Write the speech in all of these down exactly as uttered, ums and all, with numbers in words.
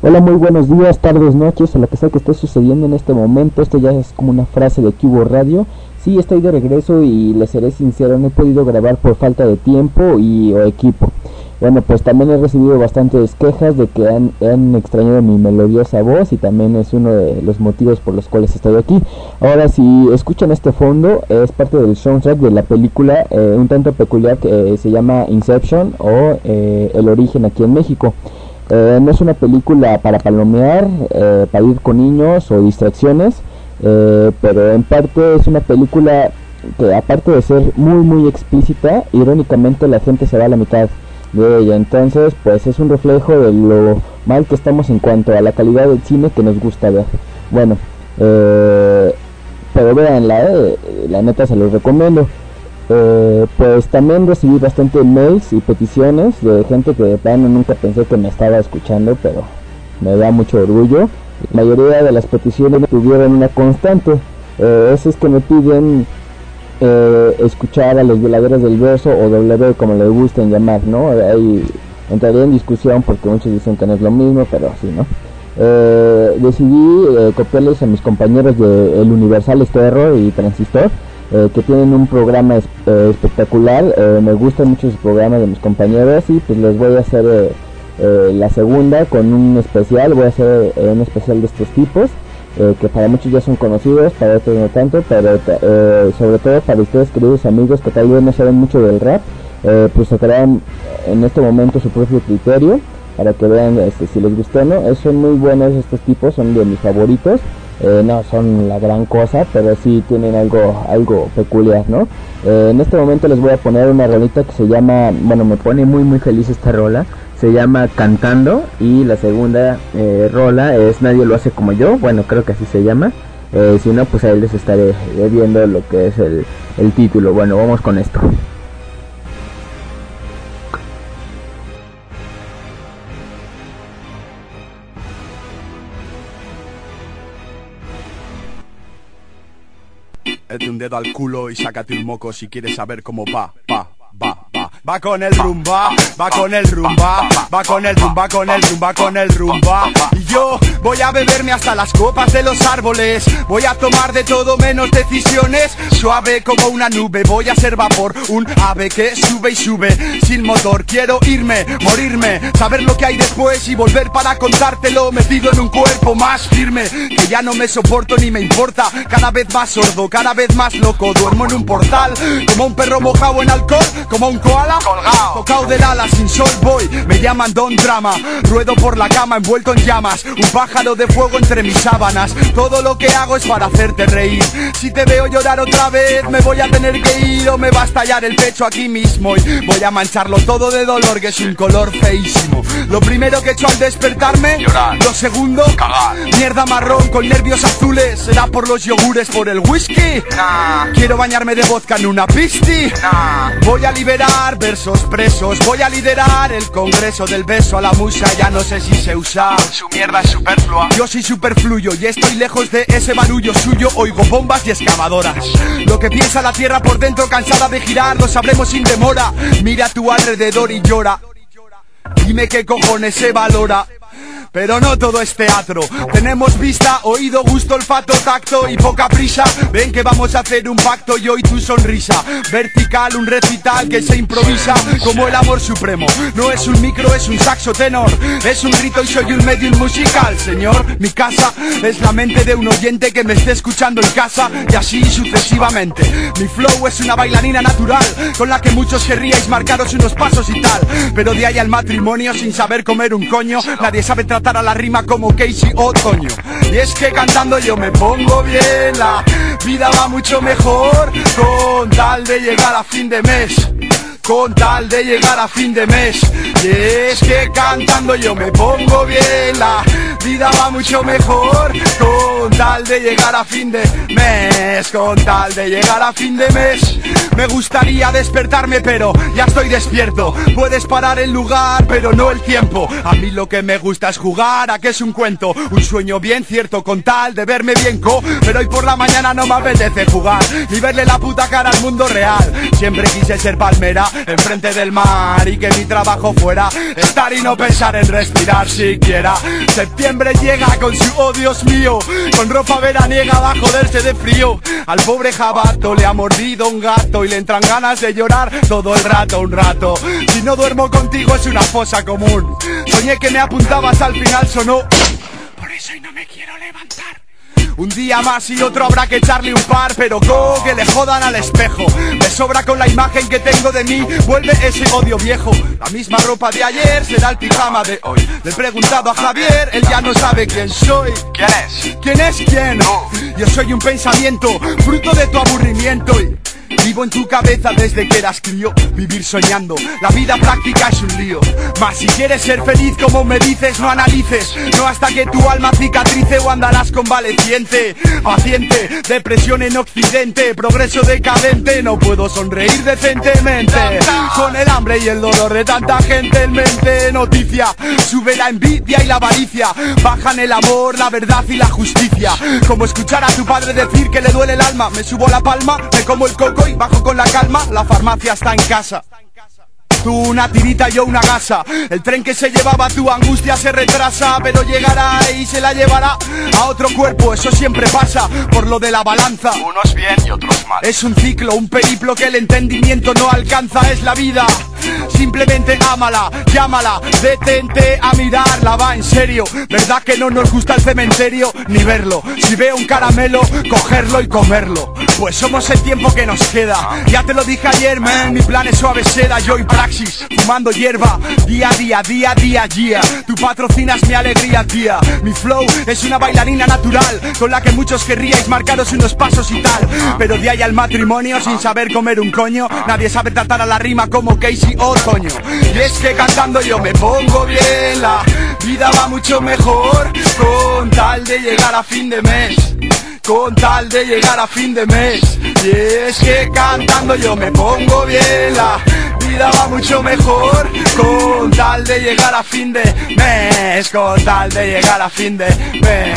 Hola, muy buenos días, tardes, noches, o lo que sea que esté sucediendo en este momento. Esto ya es como una frase de Cubo Radio. Sí, estoy de regreso y les seré sincero, no he podido grabar por falta de tiempo y o equipo. Bueno, pues también he recibido bastantes quejas de que han, han extrañado mi melodiosa voz y también es uno de los motivos por los cuales estoy aquí. Ahora, si escuchan este fondo, es parte del soundtrack de la película eh, un tanto peculiar que eh, se llama Inception o eh, El Origen aquí en México. Eh, no es una película para palomear, eh, para ir con niños o distracciones, eh, pero en parte es una película que, aparte de ser muy muy explícita, irónicamente la gente se va a la mitad de ella. Entonces pues es un reflejo de lo mal que estamos en cuanto a la calidad del cine que nos gusta ver. Bueno, eh, pero véanla, eh, la neta se los recomiendo. Eh, pues también recibí bastante mails y peticiones de gente que de plano nunca pensé que me estaba escuchando, pero me da mucho orgullo. La mayoría de las peticiones tuvieron una constante, eh, eso es que me piden eh, escuchar a los violadores del verso o W, como le gusten llamar, ¿no? Ahí entraría en discusión porque muchos dicen que no es lo mismo, pero sí, ¿no? Eh, decidí eh, copiarles a mis compañeros de El Universal Esterro y Transistor, Eh, que tienen un programa es, eh, espectacular. Eh, me gustan mucho los programas de mis compañeros y pues les voy a hacer eh, eh, la segunda con un especial. Voy a hacer eh, un especial de estos tipos eh, que para muchos ya son conocidos, para otros no tanto, pero eh, sobre todo para ustedes, queridos amigos, que tal vez no saben mucho del rap, eh, pues sacarán en este momento su propio criterio para que vean este, si les gustó o no. Eh, son muy buenos estos tipos, son de mis favoritos. Eh, no son la gran cosa, pero sí tienen algo algo peculiar, ¿no? Eh, en este momento les voy a poner una rolita que se llama, bueno, me pone muy muy feliz esta rola, se llama Cantando, y la segunda eh, rola es Nadie lo hace como yo, bueno, creo que así se llama. Eh, si no, pues ahí les estaré viendo lo que es el, el título. Bueno, vamos con esto. Mete un dedo al culo y sácate un moco si quieres saber cómo va, va, va, va. Va con el rumba, va con el rumba, va con el rumba, con el rumba, con el rumba. Y yo voy a beberme hasta las copas de los árboles. Voy a tomar de todo menos decisiones. Suave como una nube, voy a ser vapor, un ave que sube y sube sin motor. Quiero irme, morirme, saber lo que hay después y volver para contártelo. Metido en un cuerpo más firme, que ya no me soporto ni me importa. Cada vez más sordo, cada vez más loco. Duermo en un portal, como un perro mojado en alcohol, como un koala colgado, tocado del ala, sin sol voy. Me llaman Don Drama, ruedo por la cama envuelto en llamas, un pájaro de fuego entre mis sábanas. Todo lo que hago es para hacerte reír. Si te veo llorar otra vez me voy a tener que ir, o me va a estallar el pecho aquí mismo y voy a mancharlo todo de dolor, que es un color feísimo. Lo primero que he hecho al despertarme, llorar. Lo segundo, cagar. Mierda marrón con nervios azules, será por los yogures, por el whisky. Nah. Quiero bañarme de vodka en una pisti. Nah. Voy a liberar versos presos, voy a liderar el congreso del beso a la musa. Ya no sé si se usa, su mierda es superflua. Yo soy superfluyo y estoy lejos de ese barullo suyo. Oigo bombas y excavadoras. Lo que piensa la tierra por dentro, cansada de girar, lo sabremos sin demora. Mira a tu alrededor y llora. Dime qué cojones se valora. Pero no todo es teatro. Tenemos vista, oído, gusto, olfato, tacto y poca prisa. Ven que vamos a hacer un pacto, yo y tu sonrisa. Vertical, un recital que se improvisa como el amor supremo. No es un micro, es un saxo tenor. Es un grito y soy un medium musical, señor. Mi casa es la mente de un oyente que me esté escuchando en casa, y así sucesivamente. Mi flow es una bailarina natural con la que muchos querríais marcaros unos pasos y tal. Pero de ahí al matrimonio sin saber comer un coño, nadie sabe tratar a la rima como Casey Otoño. Y es que cantando yo me pongo bien, la vida va mucho mejor con tal de llegar a fin de mes, con tal de llegar a fin de mes. Y es que cantando yo me pongo bien, la vida va mucho mejor. Con tal de llegar a fin de mes, con tal de llegar a fin de mes. Me gustaría despertarme pero ya estoy despierto. Puedes parar el lugar pero no el tiempo. A mí lo que me gusta es jugar a que es un cuento, un sueño bien cierto con tal de verme bien co. Pero hoy por la mañana no me apetece jugar ni verle la puta cara al mundo real. Siempre quise ser palmera enfrente del mar y que mi trabajo fuera estar y no pensar en respirar siquiera. Septiembre llega con su oh Dios mío, con ropa veraniega va a joderse de frío. Al pobre jabato le ha mordido un gato y le entran ganas de llorar todo el rato, un rato. Si no duermo contigo es una fosa común. Soñé que me apuntabas, al final sonó. Por eso hoy no me quiero levantar. Un día más y otro habrá que echarle un par, pero go, que le jodan al espejo. Me sobra con la imagen que tengo de mí, vuelve ese odio viejo. La misma ropa de ayer será el pijama de hoy. Le he preguntado a Javier, él ya no sabe quién soy. ¿Quién es? ¿Quién es quién? No. Yo soy un pensamiento, fruto de tu aburrimiento y vivo en tu cabeza desde que eras crío. Vivir soñando, la vida práctica es un lío. Mas si quieres ser feliz como me dices, no analices. No hasta que tu alma cicatrice o andarás convaleciente. Paciente, depresión en occidente, progreso decadente. No puedo sonreír decentemente con el hambre y el dolor de tanta gente en mente. Noticia, sube la envidia y la avaricia. Bajan el amor, la verdad y la justicia. Como escuchar a tu padre decir que le duele el alma. Me subo a la palma, me como el coco y bajo con la calma, la farmacia está en casa. Tú una tirita, yo una gasa. El tren que se llevaba tu angustia se retrasa, pero llegará y se la llevará a otro cuerpo, eso siempre pasa por lo de la balanza. Unos bien y otros mal. Es un ciclo, un periplo que el entendimiento no alcanza, es la vida. Simplemente ámala, llámala, detente a mirarla, va en serio. ¿Verdad que no nos gusta el cementerio ni verlo? Si veo un caramelo, cogerlo y comerlo. Pues somos el tiempo que nos queda. Ya te lo dije ayer, man, mi plan es suave seda. Yo y praxis, fumando hierba, día a día, día a día, día. Tú patrocinas mi alegría, tía. Mi flow es una bailarina natural, con la que muchos querríais marcaros unos pasos y tal. Pero de ahí al matrimonio, sin saber comer un coño, nadie sabe tratar a la rima como Casey Otoño. Y es que cantando yo me pongo bien, la vida va mucho mejor, con tal de llegar a fin de mes, con tal de llegar a fin de mes. Y es que cantando yo me pongo bien, la vida va mucho mejor, con tal de llegar a fin de mes, con tal de llegar a fin de mes.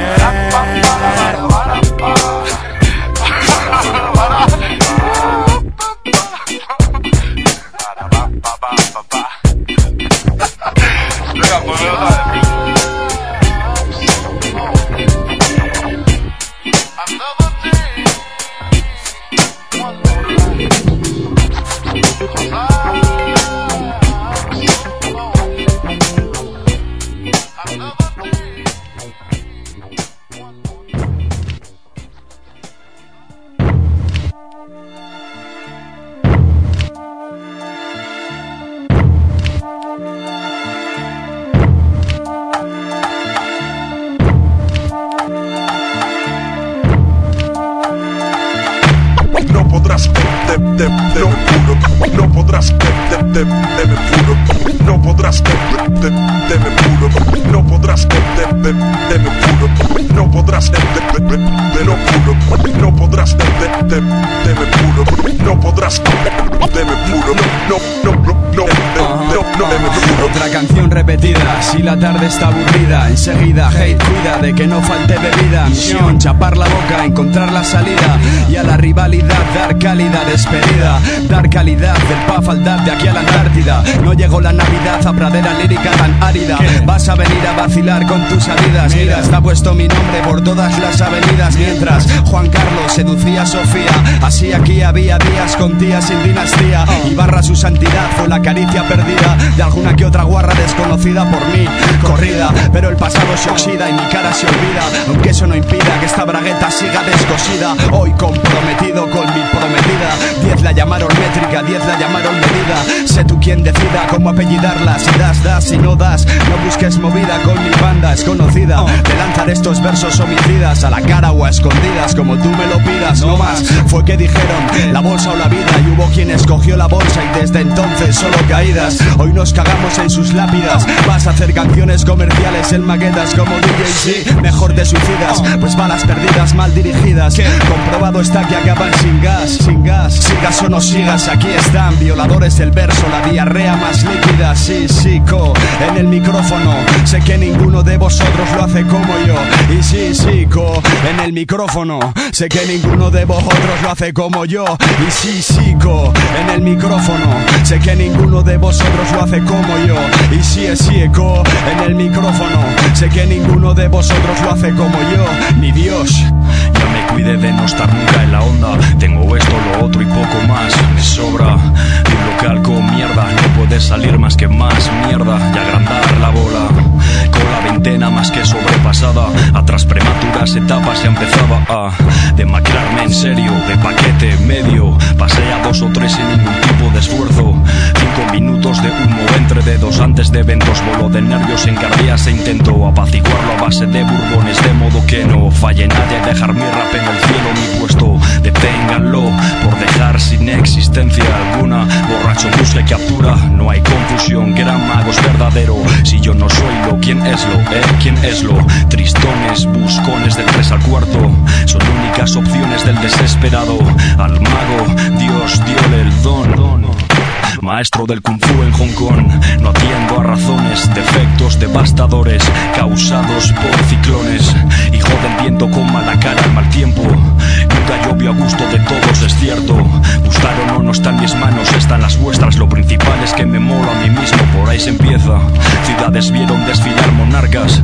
No podrás, te, te, te me juro, no podrás, te, te, te, te me juro, no podrás, te, te, te me juro, no podrás, te, te, te, te me juro, no podrás, te, te, te, te lo juro, no podrás, te, te, te, te me juro, no podrás, te, te me juro, no, no, no, no, no, no, te me juro. Otra canción repetida, si la tarde está aburrida, enseguida, hate, cuida de que no falte bebida. Misión, chapar la boca, encontrar la salida y a la rivalidad dar cálida despedida, dar calidad del pa' faltar de aquí a la Antártida. No llegó la Navidad a pradera lírica tan árida. Vas a venir a vacilar con tus salidas. Mira, está puesto mi nombre por todas las avenidas. Mientras Juan Carlos seducía a Sofía, así aquí había días con tías sin dinastía. Y barra su santidad fue la caricia perdida de alguna que otra guarra desconocida por mí, corrida. Pero el pasado se oxida y mi cara se olvida, aunque eso no impida que esta bragueta siga descosida. Hoy comprometido con mi prometida, diez la llamaron métrica, diez la llamaron medida. Sé tú quien decida cómo apellidarla, si das, das, si no das, no busques movida con mi banda. es conocida. Te lanzan estos versos homicidas a la cara o a escondidas, como tú me lo pidas. No más, fue que dijeron la bolsa o la vida, y hubo quien escogió la bolsa y desde entonces solo caídas. Hoy nos cagamos en sus lápidas. Vas a hacer canciones comerciales en maquetas como D J, sí, mejor te suicidas, pues balas perdidas mal dirigidas. Comprobado está que acaban sin gas, sin gas. Sigas o no sigas, aquí están violadores del verso, la diarrea más líquida. Sí, sí, co, en el micrófono. Sé que ninguno de vosotros lo hace como yo. Y sí, sí, co, en el micrófono. Sé que ninguno de vosotros lo hace como yo. Y sí, sí, co, en el micrófono. Sé que ninguno de vosotros lo hace como yo. Y sí, sí, co, en el micrófono. Sé que ninguno de vosotros lo hace como yo. Ni Dios. Ya me cuidé de no estar nunca en la onda. Tengo esto, lo otro y poco más. Me sobra de un local con mierda. No puede salir más que más mierda y agrandar la bola. Con la veintena más que sobrepasada, a tras prematuras etapas ya empezaba a demacrarme en serio. De paquete medio pasé a dos o tres sin ningún tipo de esfuerzo. Cinco minutos de humo entre dedos antes de eventos. Voló de nervios en cardias e intento apaciguarlo a base de burbones, de modo que no falle nadie. Dejar mi rap en el cielo, mi puesto, deténganlo por dejar sin existencia alguna. Borracho busca y captura, no hay confusión. Gran mago es verdadero, si yo no soy lo, ¿quién es lo? ¿Eh? ¿Quién es lo? Tristones, buscones del tres al cuarto, son únicas opciones del desesperado. Al mago, Dios diole el don. Maestro del Kung Fu en Hong Kong, no atiendo a razones, defectos devastadores causados por ciclones. Hijo del viento con mala cara al mal tiempo, nunca llovió a gusto de todos, es cierto. Buscar o no, no está en mis manos, están las vuestras. Lo principal es que me molo a mí mismo, por ahí se empieza. Ciudades vieron desfilar monarcas,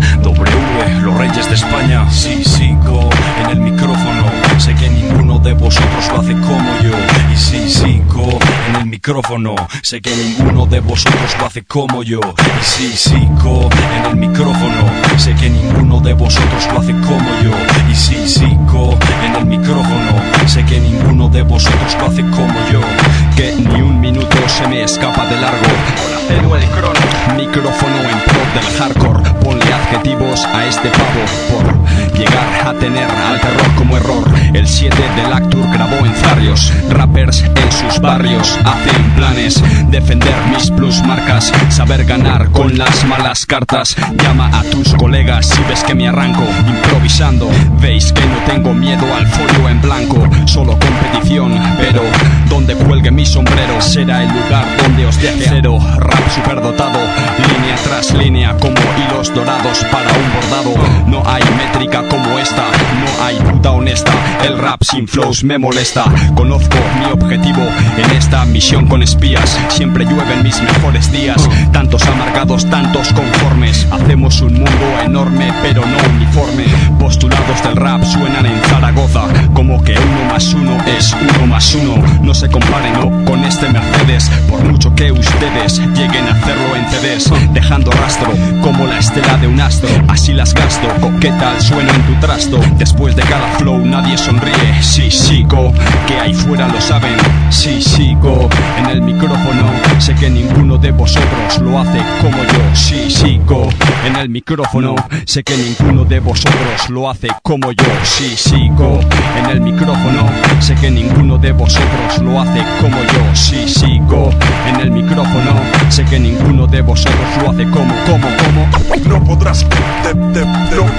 W, los reyes de España. Sí, sí, co, en el micrófono. Sé que ninguno de vosotros lo hace como yo. Y sí, sí, co, en el micrófono. Sé que ninguno de vosotros lo hace como yo. Y sí, sí, co, en el micrófono. Sé que ninguno de vosotros lo hace como yo. Y sí, sí, co, en el micrófono. Sé que ninguno de vosotros lo hace como yo. Que ni un minuto se me escapa de largo. Cedo el crono. Micrófono en pro del hardcore. Ponle adjetivos a este pavo por llegar a tener al terror como error. El siete del Actur grabó en Zarrios. Rappers en sus barrios hacen planes. Defender mis plusmarcas, saber ganar con las malas cartas. Llama a tus colegas si ves que me arranco improvisando. Veis que no tengo miedo al folio en blanco. Solo competición, pero donde cuelgue mi sombrero será el lugar donde os deje cero. Rap superdotado, línea tras línea como hilos dorados para un bordado. No hay métrica como esta, no hay puta honesta. El rap sin flows me molesta. Conozco mi objetivo en esta misión con espías. Siempre llueven mis mejores días. Tantos amargados, tantos conformes. Hacemos un mundo enorme pero no uniforme. Postulados del rap suenan en Zaragoza como que uno más uno es uno más uno. No se comparen no, con este Mercedes, por mucho que ustedes lleguen a hacerlo en C Ds, dejando rastro como la estela de un astro. Así las gasto, ¿qué tal suena en tu trasto? Después de cada flow nadie sonríe. Sí, sigo, que ahí fuera lo saben. Sí, sigo, en el micrófono. Sé que ninguno de vosotros lo hace como yo. Sí, sigo, en el micrófono. Sé que ninguno de vosotros lo hace como yo. Sí, sigo, en el micrófono. Sé que ninguno de vosotros lo hace como yo. Sí, sigo, en el micrófono. Sé que ninguno de vosotros lo hace como, como, como. No podrás, de, de, de,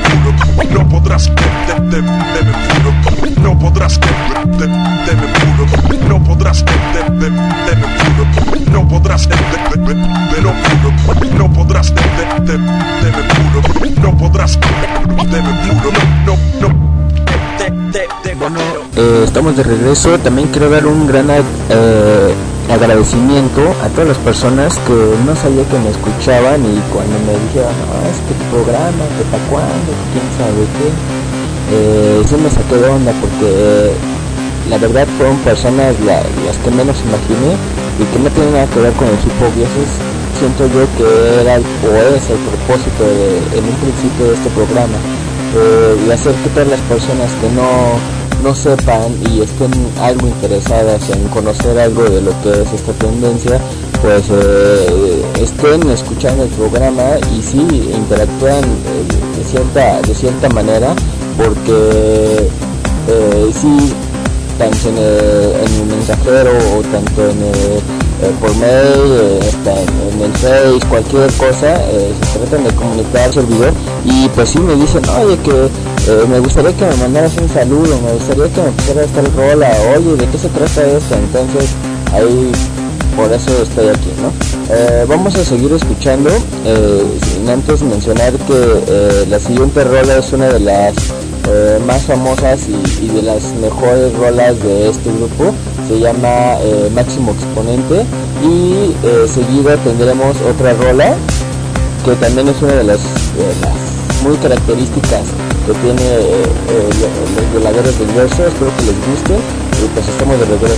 de, no podrás, de, de, de, de, no podrás, de, de, de, de, no podrás, de, de, de, de, no podrás, de, de, de, de, no podrás, de, de, de, de, no podrás, de, no, no, no. Bueno, eh, estamos de regreso. También quiero dar un gran eh, agradecimiento a todas las personas que no sabía que me escuchaban y cuando me dijeron, no, es que tu programa, que para cuándo, que quién sabe qué, eh, sí me saqué de onda porque eh, la verdad fueron personas la, las que menos imaginé y que no tienen nada que ver con el hip hop, y eso es, siento yo que era o es el propósito de, en un principio de este programa. Eh, y hacer que todas las personas que no, no sepan y estén algo interesadas en conocer algo de lo que es esta tendencia, pues eh, estén escuchando el programa y sí interactúan eh, de cierta, de cierta manera, porque eh, sí, tanto en el, en el mensajero o tanto en el, eh, por mail, eh, hasta en, en el Face, cualquier cosa, eh, se tratan de comunicar servidor y pues sí me dicen, oye, que eh, me gustaría que me mandaras un saludo, me gustaría que me pusieras tal rola, oye, ¿de qué se trata esto? Entonces ahí por eso estoy aquí, ¿no? Eh, vamos a seguir escuchando, eh, sin antes mencionar que eh, la siguiente rola es una de las eh, más famosas y, y de las mejores rolas de este grupo. Se llama eh, Máximo Exponente y eh, seguida tendremos otra rola que también es una de las, eh, las muy características que tiene eh, eh, los violadores del verso. Espero que les guste y pues estamos de regreso.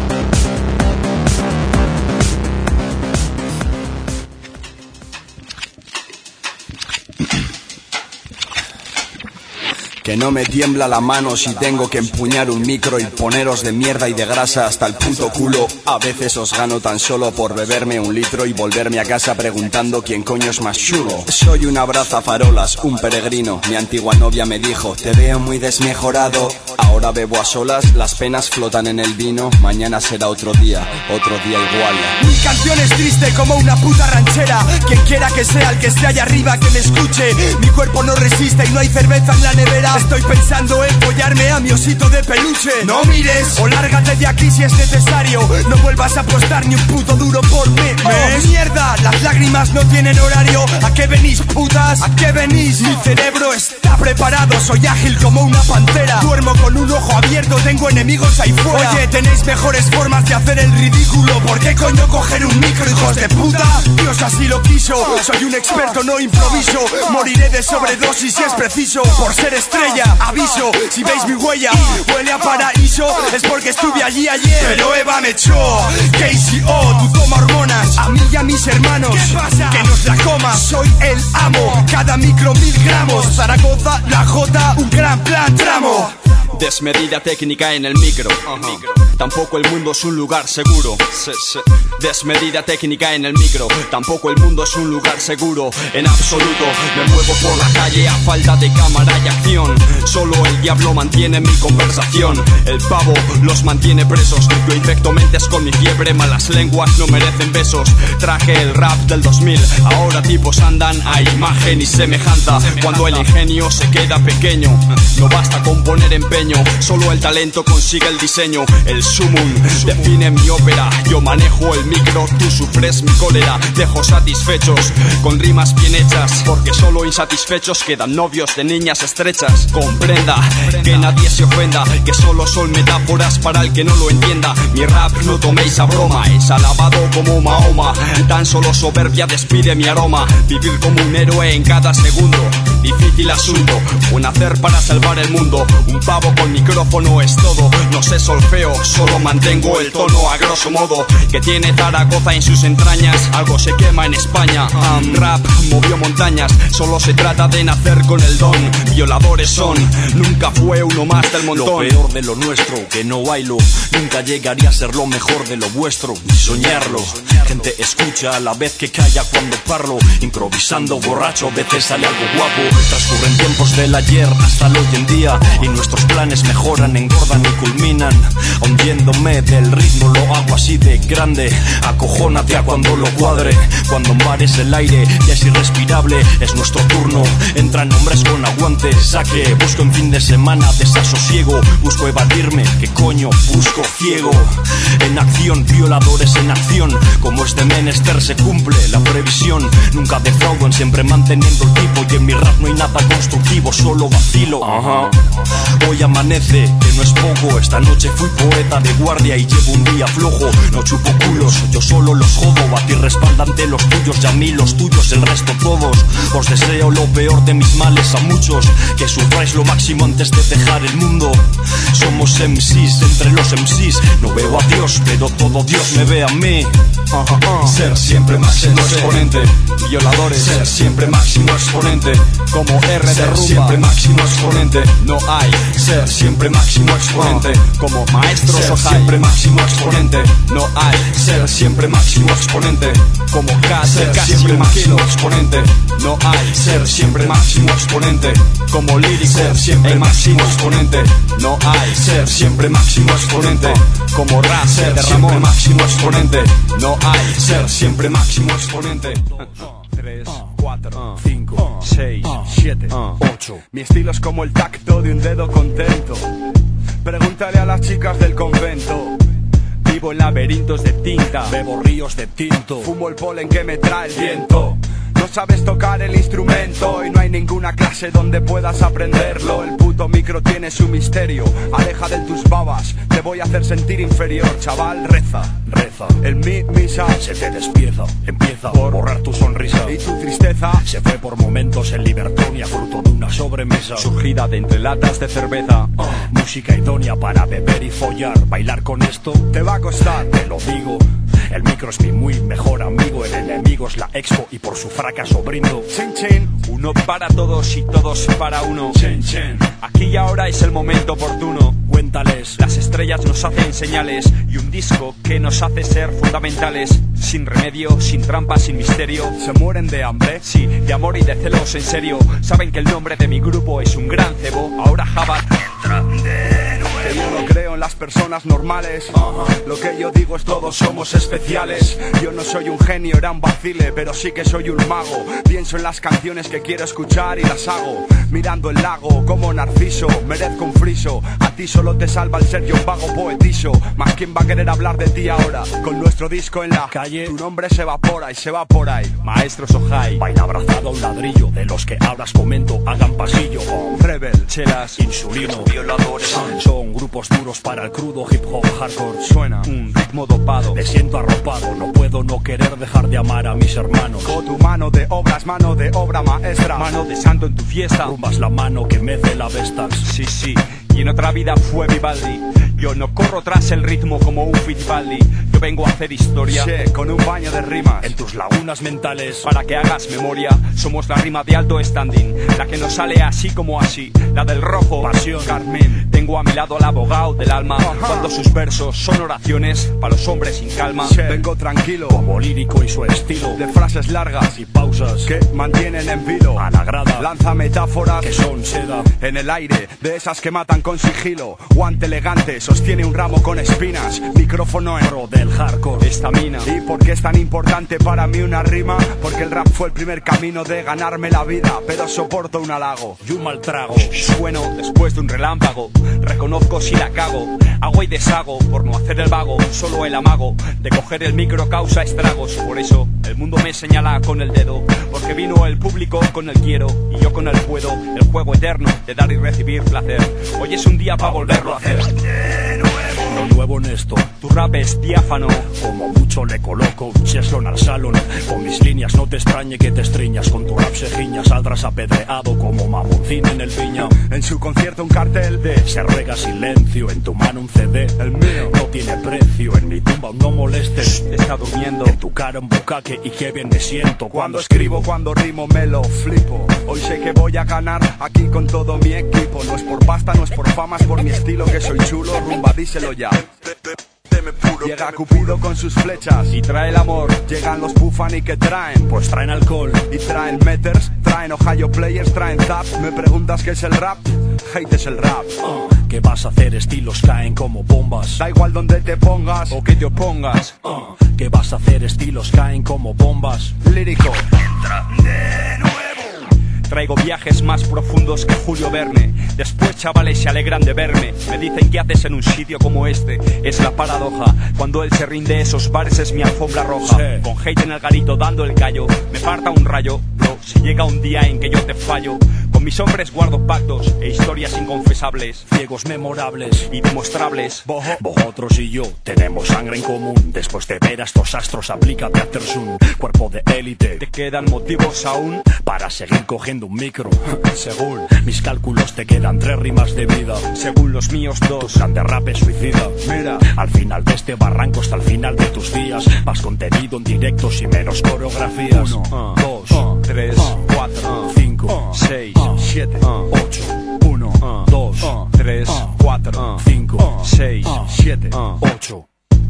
Que no me tiembla la mano si tengo que empuñar un micro y poneros de mierda y de grasa hasta el puto culo. A veces os gano tan solo por beberme un litro y volverme a casa preguntando quién coño es más chulo. Soy un abrazafarolas, un peregrino. Mi antigua novia me dijo, te veo muy desmejorado. Ahora bebo a solas, las penas flotan en el vino. Mañana será otro día, otro día igual. Mi canción es triste como una puta ranchera. Quien quiera que sea el que esté allá arriba que me escuche. Mi cuerpo no resiste y no hay cerveza en la nevera. Estoy pensando en follarme a mi osito de peluche. No mires o lárgate de aquí si es necesario. No vuelvas a apostar ni un puto duro por mí. ¡Oh, mierda! Las lágrimas no tienen horario. ¿A qué venís, putas? ¿A qué venís? Mi cerebro está preparado. Soy ágil como una pantera. Duermo con un ojo abierto, tengo enemigos ahí fuera. Oye, tenéis mejores formas de hacer el ridículo. ¿Por qué coño coger un micro, hijos de puta? Dios así lo quiso. Soy un experto, no improviso. Moriré de sobredosis si es preciso. Por ser estrella, aviso, si veis mi huella huele a paraíso, es porque estuve allí ayer. Pero Eva me echó, K C O, tú toma hormonas. A mí y a mis hermanos, ¿qué pasa? Que nos la comas, soy el amo. Cada micro mil gramos, Zaragoza, la J, un gran plan tramo. Desmedida técnica en el micro. Uh-huh. Tampoco el mundo es un lugar seguro. Sí, sí. Desmedida técnica en el micro. Tampoco el mundo es un lugar seguro. En absoluto, me muevo por la calle a falta de cámara y acción. Solo el diablo mantiene mi conversación. El pavo los mantiene presos. Yo infecto mentes con mi fiebre. Malas lenguas no merecen besos. Traje el rap del dos mil. Ahora tipos andan a imagen y semejanza. Cuando el ingenio se queda pequeño, no basta con poner empeño. Solo el talento consigue el diseño. El sumum define mi ópera. Yo manejo el micro, tú sufres mi cólera. Dejo satisfechos con rimas bien hechas, porque solo insatisfechos quedan novios de niñas estrechas. Comprenda, que nadie se ofenda, que solo son metáforas para el que no lo entienda. Mi rap no toméis a broma, es alabado como Mahoma. Tan solo soberbia despide mi aroma. Vivir como un héroe en cada segundo, difícil asunto. Un hacer para salvar el mundo. Un pavo con micrófono es todo. No sé solfeo, solo mantengo el tono a grosso modo. Que tiene Zaragoza en sus entrañas. Algo se quema en España. um, Rap movió montañas. Solo se trata de nacer con el don. Violadores son, nunca fue uno más del montón. Lo peor de lo nuestro, que no bailo. Nunca llegaría a ser lo mejor de lo vuestro, ni soñarlo. Gente escucha a la vez que calla cuando parlo. Improvisando borracho, veces sale algo guapo. Transcurren tiempos del ayer hasta el hoy en día, y nuestros planes mejoran, engordan y culminan. Hundiéndome del ritmo, lo hago así de grande. Acojónate a cuando lo cuadre. Cuando mares el aire ya es irrespirable, es nuestro turno. Entran hombres con aguante, saque. Busco en fin de semana desasosiego. Busco evadirme, ¿qué coño busco? Ciego. En acción, violadores en acción. Como es de menester se cumple la previsión. Nunca defraudan, siempre manteniendo el tipo. Y en mi rap no hay nada constructivo, solo vacilo. Ajá. Hoy amanece, que no es poco. Esta noche fui poeta de guardia y llevo un día flojo. No chupo culos, yo solo los jodo. A ti respaldan de los tuyos y a mí los tuyos, el resto todos. Os deseo lo peor de mis males a muchos. Que sufráis lo máximo antes de dejar el mundo. Somos M Cs entre los M Cs. No veo a Dios, pero todo Dios me ve a mí. Uh, uh, uh. Ser siempre máximo exponente. Violadores, ser siempre máximo exponente. Como como R de ser rumba. siempre máximo exponente, no hay. Ser siempre máximo exponente, como maestro ser Sohai. siempre máximo exponente, no hay. Ser siempre máximo exponente, como casi, ser casi siempre un máximo kilo. exponente, no hay. Ser siempre máximo exponente, Como lírico, ser siempre el máximo máximo. exponente, No hay. ser siempre máximo exponente, Como rap ser de siempre Ramón. máximo exponente, No hay. ser siempre máximo exponente. Tres, cuatro, cinco, seis, siete, ocho. Mi estilo es como el tacto de un dedo contento. Pregúntale a las chicas del convento. Vivo en laberintos de tinta, bebo ríos de tinto. Fumo el polen que me trae el viento. No sabes tocar el instrumento y no hay ninguna clase donde puedas aprenderlo. El puto micro tiene su misterio. Aleja de tus babas, te voy a hacer sentir inferior. Chaval, reza, Reza, en mi misa. se te despieza, empieza por borrar tu sonrisa. Y tu tristeza Se fue por momentos en Libertonia, fruto de una sobremesa. Surgida de entre latas de cerveza. Música idónea para beber y follar. Bailar con esto, te va a costar. te lo digo. El micro es mi muy mejor amigo. El enemigo es la expo y por su fracaso brindo. Chin chin. Uno para todos y todos para uno. Chen, chen. Aquí y ahora es el momento oportuno. Cuéntales, Las estrellas nos hacen señales y un disco que nos hace ser fundamentales. Sin remedio, sin trampa, sin misterio. Se mueren de hambre. Sí, de amor y de celos, en serio. Saben que el nombre de mi grupo es un gran cebo. Ahora Java entra de nuevo. Que yo no creo en las personas normales. Lo que yo digo es todos somos especiales. Yo no soy un genio, era un vacile, pero sí que soy un mago. Pienso en las canciones que quiero escuchar y las hago. Mirando el lago como Narciso, merezco un friso. A ti solo te salva el ser yo un vago poetizo. Más quién va a querer hablar de ti ahora. Con nuestro disco en la Calle. tu nombre se evapora y se va por ahí. Maestro Sohai, baila abrazado a un ladrillo. De los que ahora os comento, hagan pasillo. Rebel, chelas, Insulino, violadores. son grupos duros para el crudo hip hop hardcore. suena. Un ritmo dopado. Me siento arropado, no puedo no querer dejar de amar a mis hermanos. Con tu mano de obras, mano de obra maestra. Mano de santo en tu fiesta. Rumbas la mano que mece la vestas. Sí, sí, y en otra vida fue Vivaldi. Yo no corro tras el ritmo como un Fittipaldi. Yo vengo a hacer historia. Che, con un baño de rimas. En tus lagunas mentales, Para que hagas memoria, somos la rima de alto standing. La que nos sale así como así. La del rojo, Pasión. Carmen. Tengo a mi lado al abogado del alma. Cuando sus versos son oraciones para los hombres sin calma. Che, vengo tranquilo. como lírico y su estilo. De frases largas Y pausas que mantienen en vilo. a la grada, Lanza metáforas que son seda. en el aire, de esas que matan con sigilo. Guante elegante, sostiene un ramo con espinas. Micrófono en Pro del hardcore. Estamina. ¿Y por qué es tan importante para mí una rima? Porque el rap fue el primer camino de ganarme la vida. Pero soporto un halago. Y un mal trago. Sueno después de un relámpago. Reconozco si la cago. Hago y deshago por no hacer el vago. Solo el amago de coger el micro causa estragos. Por eso el mundo me señala con el dedo. Porque vino el público con el quiero y yo con el puedo. El juego eterno de dar y recibir placer. Hoy es un día para volverlo a hacer. Lo nuevo en esto, Tu rap es diáfano. como mucho le coloco un cheslon al salón. Con mis líneas no te extrañe que te estriñas. Con tu rap se giña, saldrás apedreado como mamoncín en el piña. En su concierto un cartel de Se rega silencio, en tu mano un C D. el mío. No tiene precio, en mi tumba no molestes. Está durmiendo. En tu cara un bucaque y qué bien me siento Cuando escribo, cuando rimo me lo flipo. Hoy sé que voy a ganar aquí con todo mi equipo. No es por pasta, no es por fama, es por mi estilo que soy chulo. Rumba, díselo ya. Llega Cupido con sus flechas Y trae el amor. llegan los Bufani que traen. Pues traen alcohol. Y traen meters, traen Ohio Players, traen zap. ¿Me preguntas qué es el rap? Hate es el rap. Uh, ¿Qué vas a hacer? Estilos caen como bombas. Da igual donde te pongas. O que te opongas. Uh, ¿Qué vas a hacer? Estilos caen como bombas. Lírico. Traigo viajes más profundos que Julio Verne. Después chavales se alegran de verme. Me dicen ¿qué haces en un sitio como este? Es la paradoja. Cuando él se rinde esos bares es mi alfombra roja. Sí. Con hate en el garito dando el callo. Me parta un rayo, bro, si llega un día en que yo te fallo. Con mis hombres guardo pactos e historias inconfesables. Ciegos memorables. Y demostrables. Bojo. Vosotros y yo tenemos sangre en común. Después de ver a estos astros aplícate a Tersun. Cuerpo de élite. Te quedan motivos aún Para seguir cogiendo un micro. Según mis cálculos te quedan tres rimas de vida. según los míos Tu dos. plan de rap es suicida. Mira. Al final de este barranco hasta el final de tus días. Más contenido en directos y menos coreografías. Uno, Dos. uh, tres, cuatro, cinco, seis, siete, ocho. uno, dos, tres, cuatro, cinco, seis, siete, ocho.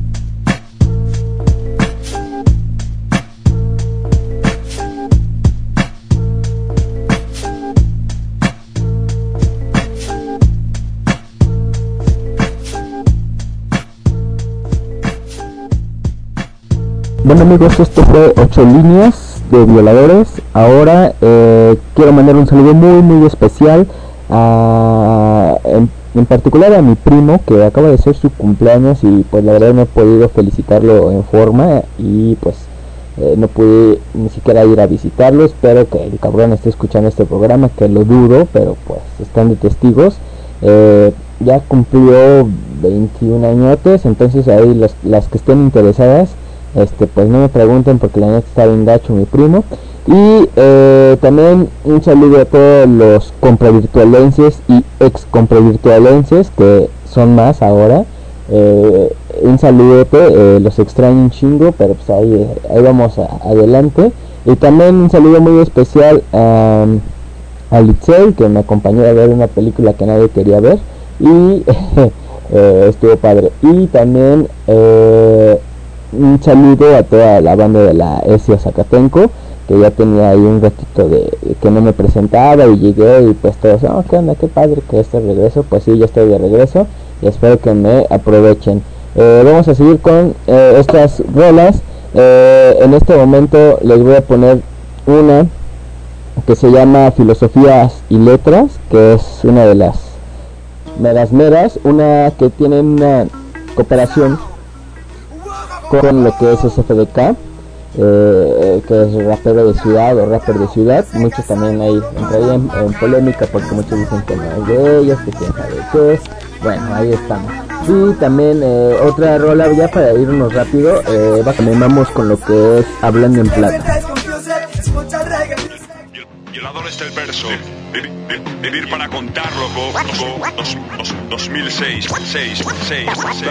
Bueno amigos, esto fue ocho líneas de Violadores. Ahora eh, quiero mandar un saludo muy muy especial a, en, en particular a mi primo, que acaba de ser su cumpleaños y pues la verdad no he podido felicitarlo en forma y pues eh, no pude ni siquiera ir a visitarlo. Espero que el cabrón esté escuchando este programa, que lo dudo, pero pues están de testigos. Eh, ya cumplió veintiún añotes, entonces ahí los, las que estén interesadas, este pues no me pregunten porque la neta está bien gacho mi primo. Y eh, también un saludo a todos los compravirtualenses y ex compravirtualenses, que son más ahora. Eh, un saludote, eh, los extraño un chingo, pero pues ahí, ahí vamos a, adelante. Y también un saludo muy especial a, a Litzel, que me acompañó a ver una película que nadie quería ver y eh, estuvo padre. Y también eh, un saludo a toda la banda de la ESIA Zacatenco, que ya tenía ahí un ratito de que no me presentaba y llegué y pues todos, oh, qué onda, qué padre que este regreso. Pues sí, ya estoy de regreso y espero que me aprovechen. Eh, vamos a seguir con eh, estas rolas. Eh, en este momento les voy a poner una que se llama Filosofías y Letras, que es una de las meras meras, una que tiene una cooperación con lo que es S F D K, eh, que es rapero de ciudad o rapper de ciudad. Muchos también ahí entrarían en, en polémica porque muchos dicen que no es de ellos, que quién sabe qué. Bueno, ahí estamos. Y también eh, otra rola ya para irnos rápido, eh, va, también vamos con lo que es Hablando en Plata. Violadores del verso, vivir, vivir para contar, loco. Dos, dos, dos mil seis, seis, seis,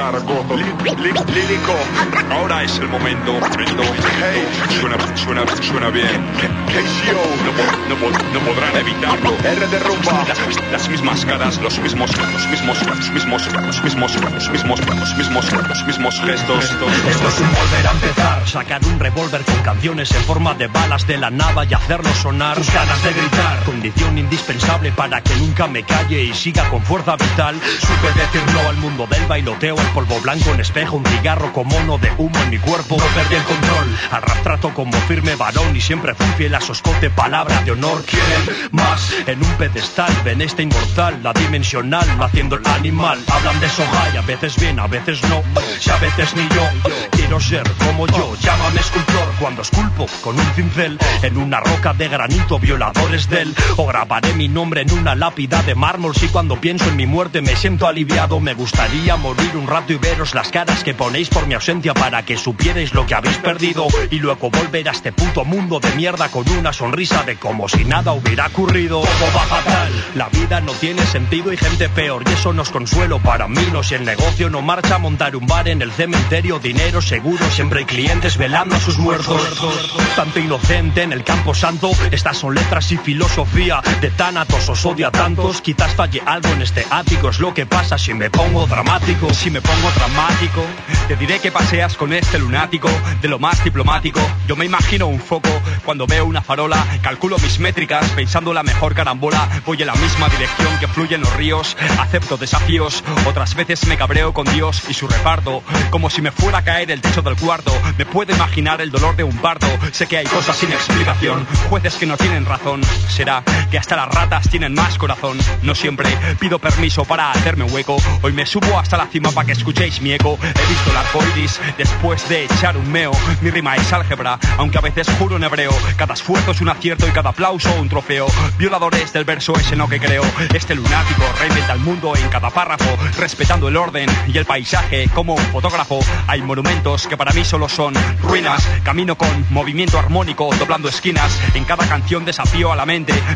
lírico. Ahora es el momento. Hey, suena, suena, suena bien. Hey, yo, no, no, no podrán evitarlo. R de rumba, las, las mismas caras, los mismos, los mismos, los mismos, los mismos, los mismos, los mismos, los mismos gestos. Esto es un volver a empezar, sacar un revólver con canciones en forma de balas de la nada y hacerlo sonar. Tus ganas de gritar, condición indispensable para que nunca me calle y siga con fuerza vital. Supe decir no al mundo del bailoteo, el polvo blanco en espejo, un cigarro con mono de humo en mi cuerpo. No perdí el control, al rap trato como firme varón y siempre fui fiel a su escote, palabra de honor. Quieren más en un pedestal, ven esta inmortal, la dimensional, haciendo el animal. Hablan de soja y a veces bien, a veces no, si a veces ni yo. Quiero ser como yo, llámame escultor cuando esculpo con un cincel en una roca de granito, violadores del. O grabaré mi nombre en una lápida de mármol. Si cuando pienso en mi muerte me siento aliviado, me gustaría morir un rato y veros las caras que ponéis por mi ausencia para que supierais lo que habéis perdido y luego volver a este puto mundo de mierda con una sonrisa de como si nada hubiera ocurrido. Todo va fatal, la vida no tiene sentido y gente peor y eso no es consuelo para mí. No, si el negocio no marcha, montar un bar en el cementerio, dinero seguro, siempre hay clientes velando a sus muertos. Tanto inocente en el campo santo, estas son letras y filosofía de tánatos, os odio a tantos. Quizás falle algo en este ático, es lo que pasa si me pongo dramático. Si me pongo dramático, te diré que paseas con este lunático de lo más diplomático. Yo me imagino un foco cuando veo una farola, calculo mis métricas pensando la mejor carambola. Voy en la misma dirección que fluyen los ríos, acepto desafíos, otras veces me cabreo con Dios y su reparto, como si me fuera a caer el techo del cuarto. Me puedo imaginar el dolor de un parto, sé que hay cosas sin explicación, jueces que no tienen razón. Será que hasta las ratas tienen más corazón. No siempre pido permiso para hacerme un hueco, hoy me subo hasta la cima para que escuchéis mi eco. He visto el arco iris después de echar un meo, mi rima es álgebra, aunque a veces juro en hebreo. Cada esfuerzo es un acierto y cada aplauso un trofeo. Violadores del verso es en lo que creo. Este lunático reinventa el mundo en cada párrafo, respetando el orden y el paisaje como un fotógrafo. Hay monumentos que para mí solo son ruinas, camino con movimiento armónico, doblando esquinas. En cada canción desafío a la mente, mi opinión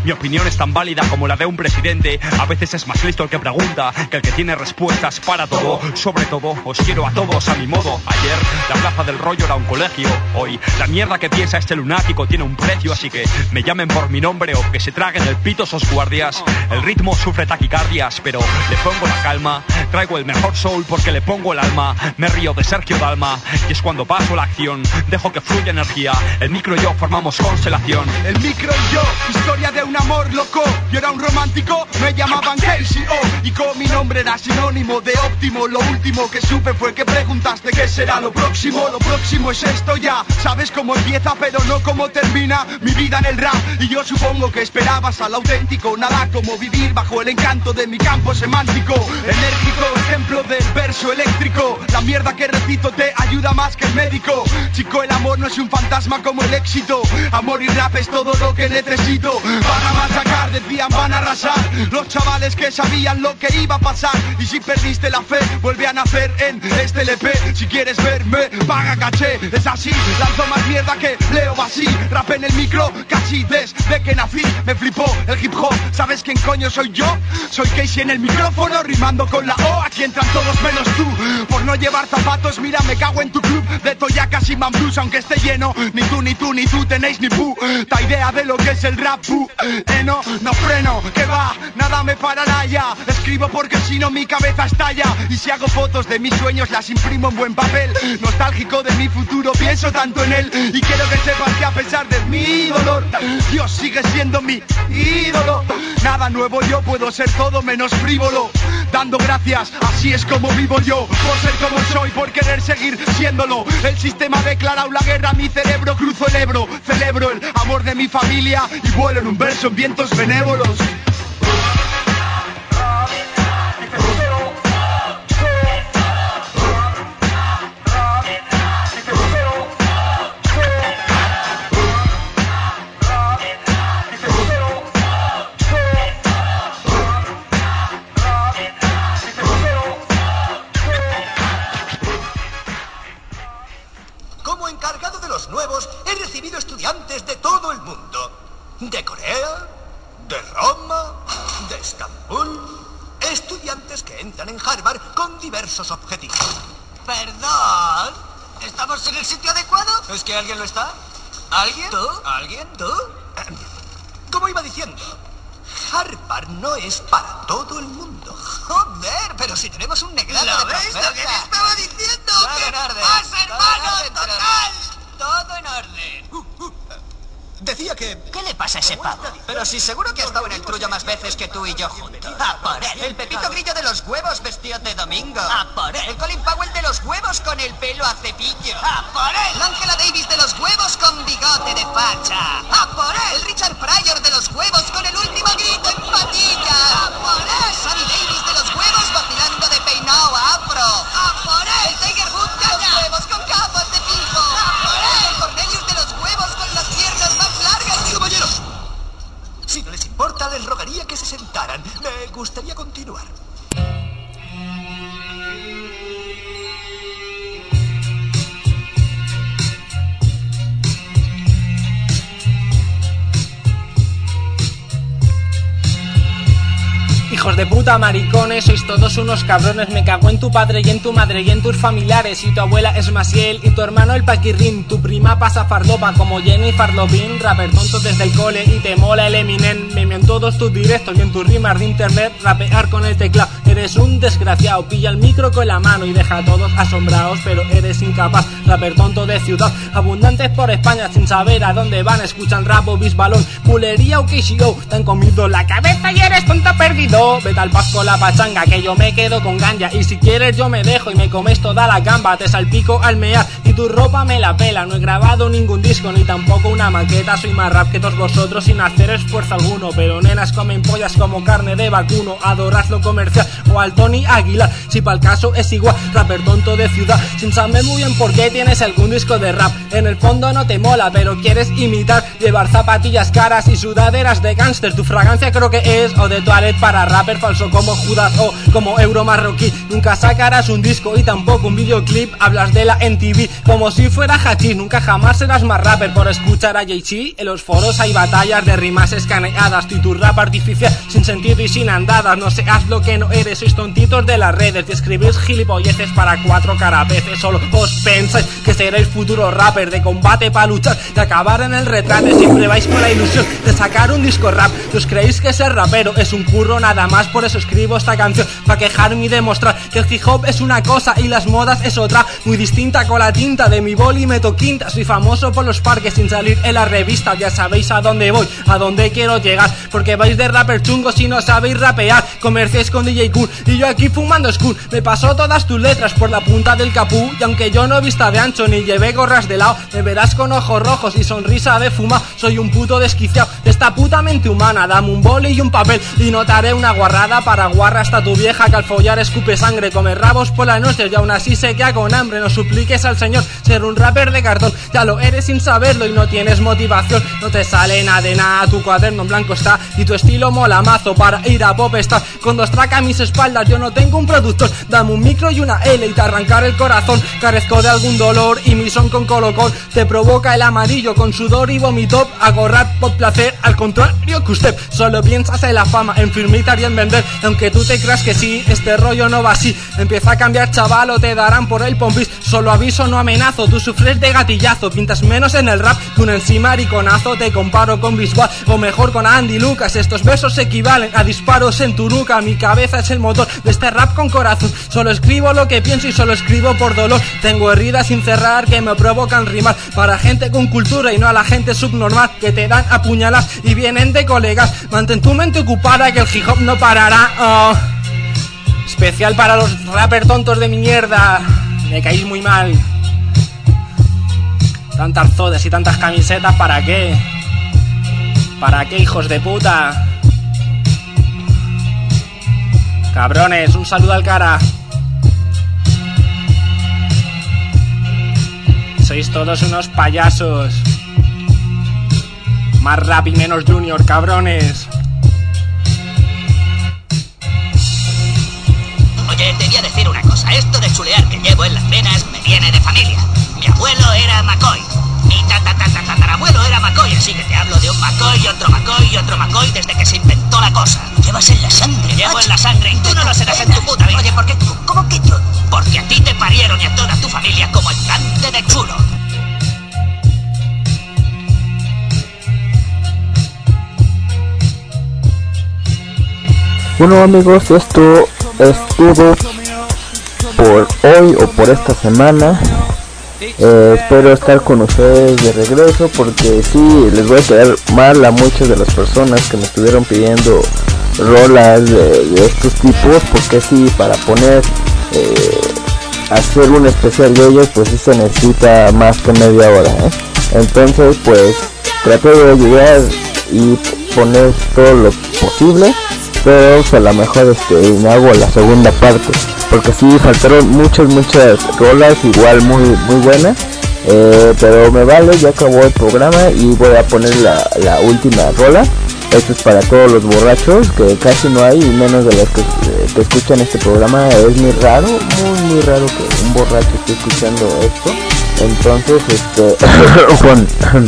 es tan válida como la de un presidente. A veces es más listo el que pregunta que el que tiene respuestas para todo. Sobre todo, os quiero a todos a mi modo. Ayer, la plaza del rollo era un colegio. Hoy, la mierda que piensa este lunático tiene un precio. Así que me llamen por mi nombre o que se traguen el pito esos guardias. El ritmo sufre taquicardias, pero le pongo la calma. Traigo el mejor soul porque le pongo el alma. Me río de Sergio Dalma y es cuando paso la acción. Dejo que fluya energía. El micro y yo formamos constelación. El micro y yo, historia de un amor loco. Yo era un romántico, me llamaban Casey O. Y con mi nombre era sinónimo de óptimo. Lo último que supe fue que preguntaste qué será lo próximo. Lo próximo es esto ya. Sabes cómo empieza pero no cómo termina mi vida en el rap. Y yo supongo que esperabas al auténtico. Nada como vivir bajo el encanto de mi campo semántico. Enérgico, ejemplo del verso eléctrico. La mierda que recito te ayuda más que el médico. Chico, el amor no es un fantasma como el éxito. Amor y rap es todo lo que necesito. Van a machacar, decían van a arrasar. Los chavales que sabían lo que iba a pasar. Y si perdiste la fe, vuelve a nacer en este L P. Si quieres verme, paga caché. Es así, lanzo más mierda que Leo Basí. Rap en el micro, casi desde que nací. Me flipó el hip hop, ¿sabes quién coño soy yo? Soy Casey en el micrófono, rimando con la O. Aquí entran todos menos tú. Por no llevar zapatos, mira, me cago en tu club de toyacas y mambrus. Aunque esté lleno, ni tú, ni tú, ni tú tenéis ni puta idea de lo que es el rap. Eh, no, no freno, que va, nada me parará ya. Escribo porque si no mi cabeza estalla. Y si hago fotos de mis sueños las imprimo en buen papel. Nostálgico de mi futuro, pienso tanto en él. Y quiero que sepas que a pesar de mi dolor, Dios sigue siendo mi ídolo. Nada nuevo, yo puedo ser todo menos frívolo. Dando gracias, así es como vivo yo. Por ser como soy, por querer seguir siéndolo. El sistema ha declarado la guerra a mi cerebro. Cruzo el Ebro, celebro el amor de mi familia. Y vuelo en un verso en vientos benévolos. He recibido estudiantes de todo el mundo. De Corea, de Roma, de Estambul. Estudiantes que entran en Harvard con diversos objetivos. ¿Perdón? ¿Estamos en el sitio adecuado? ¿Es que alguien lo está? ¿Alguien? ¿Tú? ¿Alguien? ¿Tú? Como iba diciendo, Harvard no es para todo el mundo. Joder, pero si tenemos un negrado de veis lo que te estaba diciendo? Todo que en orden. ¡Más hermano, total! Todo en orden. Uh, uh. Decía que... ¿Qué le pasa a ese pavo? Pero si seguro que ha estado en el trullo más veces que tú y yo juntos. ¡A por él! El Pepito Grillo de los huevos vestido de domingo. ¡A por él! El Colin Powell de los huevos con el pelo a cepillo. ¡A por él! La Angela Davis de los huevos con bigote de facha. ¡A por él! El Richard Pryor de los huevos con el último grito en patilla. ¡A por él! Sammy Davis de los huevos vacilando de peinado a afro. ¡A por él! El Tiger Woods de los huevos con gafas de pijo. ¡A por él! El Cornelius de los huevos con las piernas más largas. Caballeros, si no les importa, les rogaría que se sentaran. Me gustaría continuar. Hijos de puta, maricones, sois todos unos cabrones. Me cago en tu padre y en tu madre y en tus familiares. Y tu abuela es Maciel y tu hermano el Paquirrín. Tu prima pasa farlopa como Jenny Farlopin. Rapper tonto desde el cole y te mola el Eminem. Meme en todos tus directos y en tus rimas de internet. Rapear con el teclado, eres un desgraciado. Pilla el micro con la mano y deja a todos asombrados, pero eres incapaz. Rapper tonto de ciudad, abundantes por España sin saber a dónde van. Escuchan rap o bisbalón, bulería o K C O. Te han comido la cabeza y eres tonto perdido. Vete al paz con la pachanga, que yo me quedo con ganja. Y si quieres yo me dejo y me comes toda la gamba. Te salpico al mear y tu ropa me la pela. No he grabado ningún disco ni tampoco una maqueta. Soy más rap que todos vosotros sin hacer esfuerzo alguno. Pero nenas comen pollas como carne de vacuno. Adoras lo comercial o al Tony Aguilar. Si pa'l caso es igual, rapper tonto de ciudad, sin saber muy bien por qué tienes algún disco de rap. En el fondo no te mola, pero quieres imitar. Llevar zapatillas caras y sudaderas de gángster. Tu fragancia creo que es o de toilet para rap rapper falso como Judas o como Euro Marroquí. Nunca sacarás un disco y tampoco un videoclip. Hablas de la M T V como si fuera hachís. Nunca jamás serás más rapper por escuchar a Jay-Z. En los foros hay batallas de rimas escaneadas. Tú y tu rap artificial sin sentido y sin andadas. No seas lo que no eres, sois tontitos de las redes. Y escribís gilipolleces para cuatro carapeces. Solo os pensáis que seréis futuro rapper de combate para luchar y acabar en el retrate. Siempre vais con la ilusión de sacar un disco rap. ¿Os creéis que ser rapero es un curro nada más? Por eso escribo esta canción, para quejarme y demostrar que el hip hop es una cosa y las modas es otra, muy distinta. Con la tinta de mi boli meto quinta. Soy famoso por los parques sin salir en las revistas. Ya sabéis a dónde voy, a dónde quiero llegar, porque vais de rapper chungos y no sabéis rapear. Comerciáis con D J Cool y yo aquí fumando school. Me pasó todas tus letras por la punta del capú, y aunque yo no vista de ancho ni llevé gorras de lado, me verás con ojos rojos y sonrisa de fuma. Soy un puto desquiciado de esta puta mente humana. Dame un boli y un papel y notaré una guarrada para guarra hasta tu vieja que al follar escupe sangre. Come rabos por la noche y aún así se queda con hambre. No supliques al señor ser un rapper de cartón, ya lo eres sin saberlo y no tienes motivación. No te sale nada de nada, tu cuaderno en blanco está y tu estilo mola mazo para ir a pop star. Con dos tracks a mis espaldas yo no tengo un productor. Dame un micro y una L y te arrancar el corazón. Carezco de algún dolor y mi son con colocón te provoca el amarillo con sudor y vómito. Hago rap por placer, al contrario que usted. Solo piensas en la fama, en firmitar y en vender. Aunque tú te creas que sí, este rollo no va así. Empieza a cambiar chaval o te darán por el pompis. Solo aviso, no amenazo, tú sufres de gatillazo. Pintas menos en el rap que un encimariconazo. Te comparo con Bisbal o mejor con Andy Lucas. Estos versos equivalen a disparos en tu nuca. Mi cabeza es el motor de este rap con corazón. Solo escribo lo que pienso y solo escribo por dolor. Tengo heridas sin cerrar que me provocan rimar. Para gente con cultura y no a la gente subnormal que te dan a puñalas y vienen de colegas. Mantén tu mente ocupada que el hip hop no parará. Oh. Especial para los rappers tontos de mi mierda. Me caís muy mal. Tantas zodas y tantas camisetas, ¿para qué? ¿Para qué, hijos de puta? Cabrones, un saludo al cara. Sois todos unos payasos. Más rap y menos junior, cabrones. Oye, te voy a decir una cosa. Esto de chulear que llevo en las venas me viene de familia. Mi abuelo era McCoy. Mi tatarabuelo era McCoy. Así que te hablo de un McCoy, otro McCoy y otro McCoy desde que se inventó la cosa. Lo llevas en la sangre. Llevo macho. En la sangre y tú no lo serás en tu puta vida. Oye, ¿por qué tú? ¿Cómo que yo? Porque a ti te parieron y a toda tu familia como ayudante de chulo. Bueno amigos, esto es todo por hoy o por esta semana. Eh, espero estar con ustedes de regreso porque sí, les voy a quedar mal a muchas de las personas que me estuvieron pidiendo rolas de, de estos tipos, porque sí, para poner, eh, hacer un especial de ellos, pues sí se necesita más que media hora, ¿eh? Entonces pues traté de ayudar y poner todo lo posible, pero pues, a lo mejor este, me hago la segunda parte, porque sí faltaron muchas muchas rolas igual muy muy buenas, eh, pero me vale, ya acabó el programa y voy a poner la, la última rola. Esto es para todos los borrachos, que casi no hay, y menos de los que, que escuchan este programa. Es muy raro, muy muy raro que un borracho esté escuchando esto. Entonces este Juan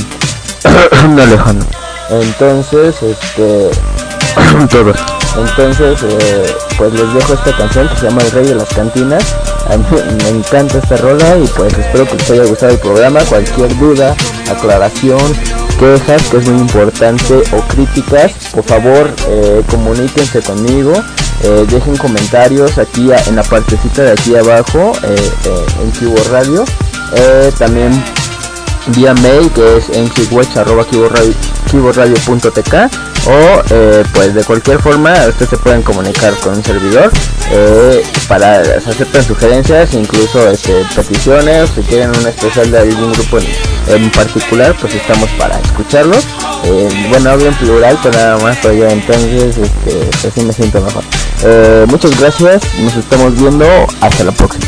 Alejandro, entonces este todos Entonces, eh, pues les dejo esta canción que se llama El Rey de las Cantinas. A mí me encanta esta rola y pues espero que les haya gustado el programa. Cualquier duda, aclaración, quejas, que es muy importante, o críticas, por favor eh, comuníquense conmigo. Eh, dejen comentarios aquí a, en la partecita de aquí abajo, eh, eh, en Keyboard Radio. Eh, también vía mail, que es m c watch arroba keyboard radio punto t k, o eh, pues de cualquier forma ustedes se pueden comunicar con un servidor eh, para se aceptan sugerencias, incluso este, peticiones. Si quieren un especial de algún grupo en, en particular, pues estamos para escucharlos. Eh, bueno, hablo en plural, pero nada más para yo, entonces este, así me siento mejor. Eh, muchas gracias, nos estamos viendo, hasta la próxima.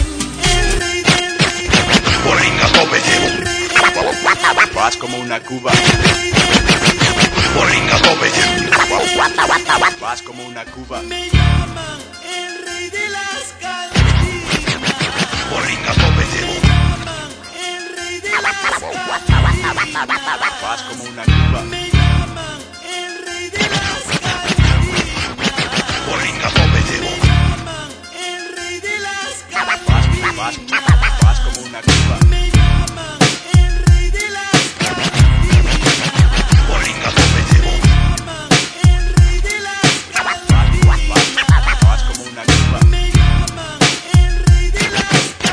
Vas como una cuba. Bolinga tope. Vas como una cuba. Me llaman el rey de las cantinas. Borringas no me llevo. Me llaman el rey de las cantinas. Vas como una cuba. Me llaman el rey de las cantinas. Borringas no me llevo. Me llaman el rey de las cantinas. Vas, vas, vas como una cuba. Me llaman el rey de las cantinas. Borringas no me llevo. Vas como una cuba. Me llaman el rey de las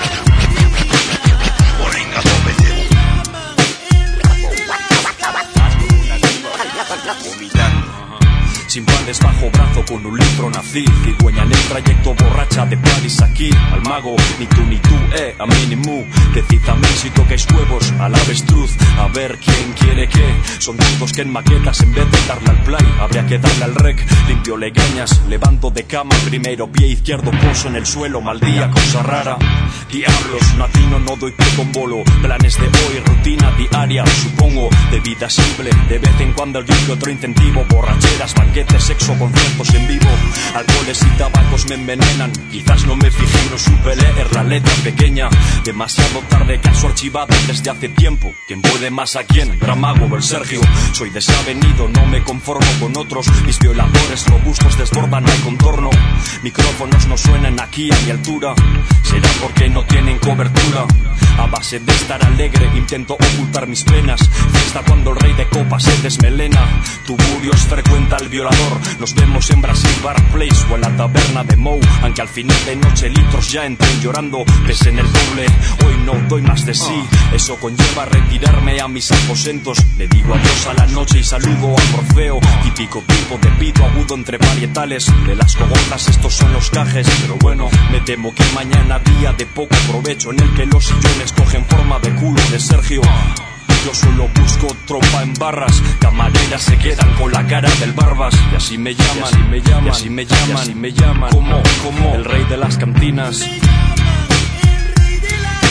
cantinas. Borringas no me llevo. Me llaman el rey de las Vas como una cuba. Vomitando. Sin panes bajo brazo con un litro nací. Cigüeña en el trayecto borracha de París aquí. Al mago, ni tú ni tú, eh, a mí ni mu. Decid a mí si tocáis huevos al avestruz. A ver quién quiere qué. Son tantos que en maquetas en vez de darle al play habría que darle al rec. Limpio legañas, levanto de cama. Primero pie izquierdo, poso en el suelo. Mal día, cosa rara. Diablos, no atino, no doy pie con bolo. Planes de hoy, rutina diaria, supongo. De vida simple, de vez en cuando el que otro incentivo. Borracheras, banquetes, sexo, conciertos en vivo. Alcoholes y tabacos me envenenan. Quizás no me fijé, no supe leer la letra pequeña. Demasiado tarde, caso archivado desde hace tiempo. ¿Quién puede más a quién? Dramago o el Sergio. Soy desavenido, no me conformo con otros. Mis violadores robustos desbordan el contorno. Micrófonos no suenan aquí a mi altura. Será porque no tienen cobertura. A base de estar alegre intento ocultar mis penas. Fiesta cuando el rey de copas se desmelena. Tuburios frecuenta al violador. Nos vemos en Brasil Bar Place o en la taberna de Mou. Aunque al final de noche litros ya entren llorando. Pesen el doble, hoy no doy más de sí. Eso conlleva retirarme a mis aposentos. Le digo adiós a la noche y saludo a Morfeo. Típico tipo de pito agudo entre parietales. De las cogortas estos son los cajes. Pero bueno, me temo que mañana día de poco provecho, en el que los sillones cogen forma de culo de Sergio. Yo solo busco tropa en barras. Camareras se quedan con la cara del Barbas. Y así me llaman, y así me llaman, y así me llaman, y así me llaman. Como, como el rey de las cantinas. Me llaman el rey de las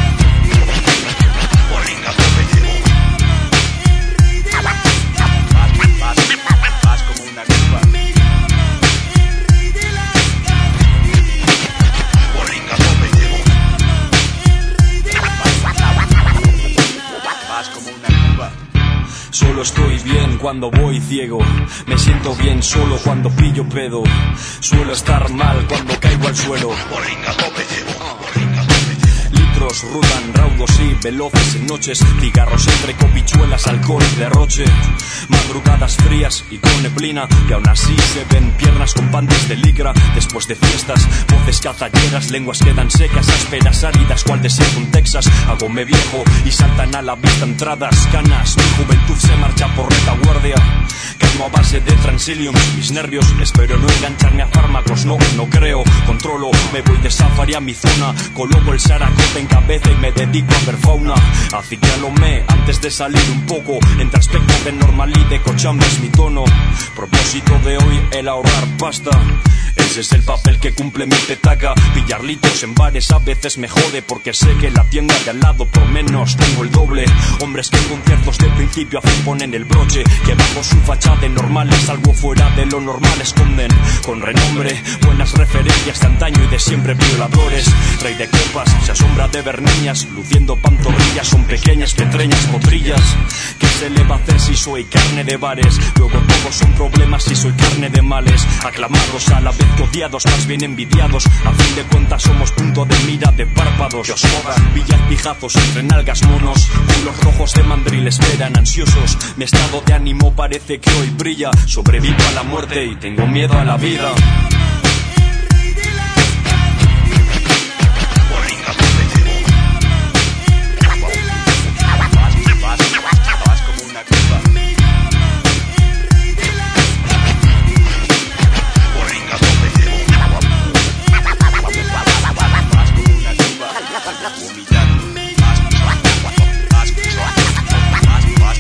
cantinas. Borringas no me llevo. El rey de las cantinas. Vas, vas, vas como una cuba. Me llaman el rey de las cantinas. Borringas no me llevo. El rey de las Vas como una cuba. Solo estoy bien cuando voy ciego. Me siento bien solo cuando pillo pedo. Suelo estar mal cuando caigo al suelo. Borringas no me llevo. Borringas no me llevo. Litros rudan raudos y veloces en noches. Cigarros entre copichuelas, alcohol y derroche. Madrugadas frías y con neblina. Y aún así se ven piernas con panties de licra. Después de fiestas, voces cazalleras. Lenguas quedan secas, ásperas, áridas. Cual desierto en Texas. Hagome viejo y saltan a la vista entradas. Canas, mi juventud se marcha por retaguardia. Calmo a base de Transilium. Mis nervios, espero no engancharme a fármacos. No, no creo, controlo. Me voy de safari a mi zona. Coloco el saracote en cabeza y me dedico a ver fauna. Acicalome antes de salir un poco. Entre aspecto de normal y de cochambre es mi tono. Propósito de hoy, el ahorrar pasta. Ese es el papel que cumple mi petaca. Pillar litros en bares a veces me jode, porque sé que en la tienda de al lado por menos tengo el doble. Hombres que en conciertos de principio a fin ponen el broche, que bajo su fachada de normales algo fuera de lo normal esconden. Con renombre, buenas referencias de antaño y de siempre violadores. Rey de copas, se asombra de ver niñas luciendo pantorrillas. Son pequeñas, petreñas, potrillas. ¿Qué se le va a hacer si soy carne de bares? Luego todos son problemas si soy carne de males. Aclamados a la vez que odiados, más bien envidiados. A fin de cuentas somos punto de mira de párpados. Que os jodan, villas pijazos entre nalgas monos. Culos rojos de mandril esperan ansiosos. Mi estado de ánimo parece que hoy brilla. Sobrevivo a la muerte y tengo miedo a la vida. Borringas no me llevo. Vas, vas, vas como una cuba. Borringas no me llevo. Vas como una cuba. Vomitando. Vas, vas, vas, vas, vas.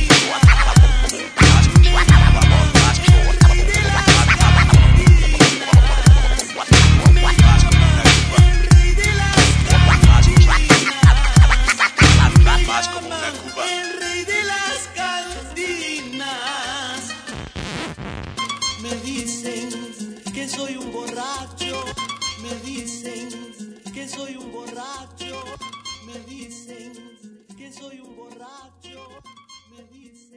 dicen que soy un borracho, me dicen que soy un borracho, me dicen.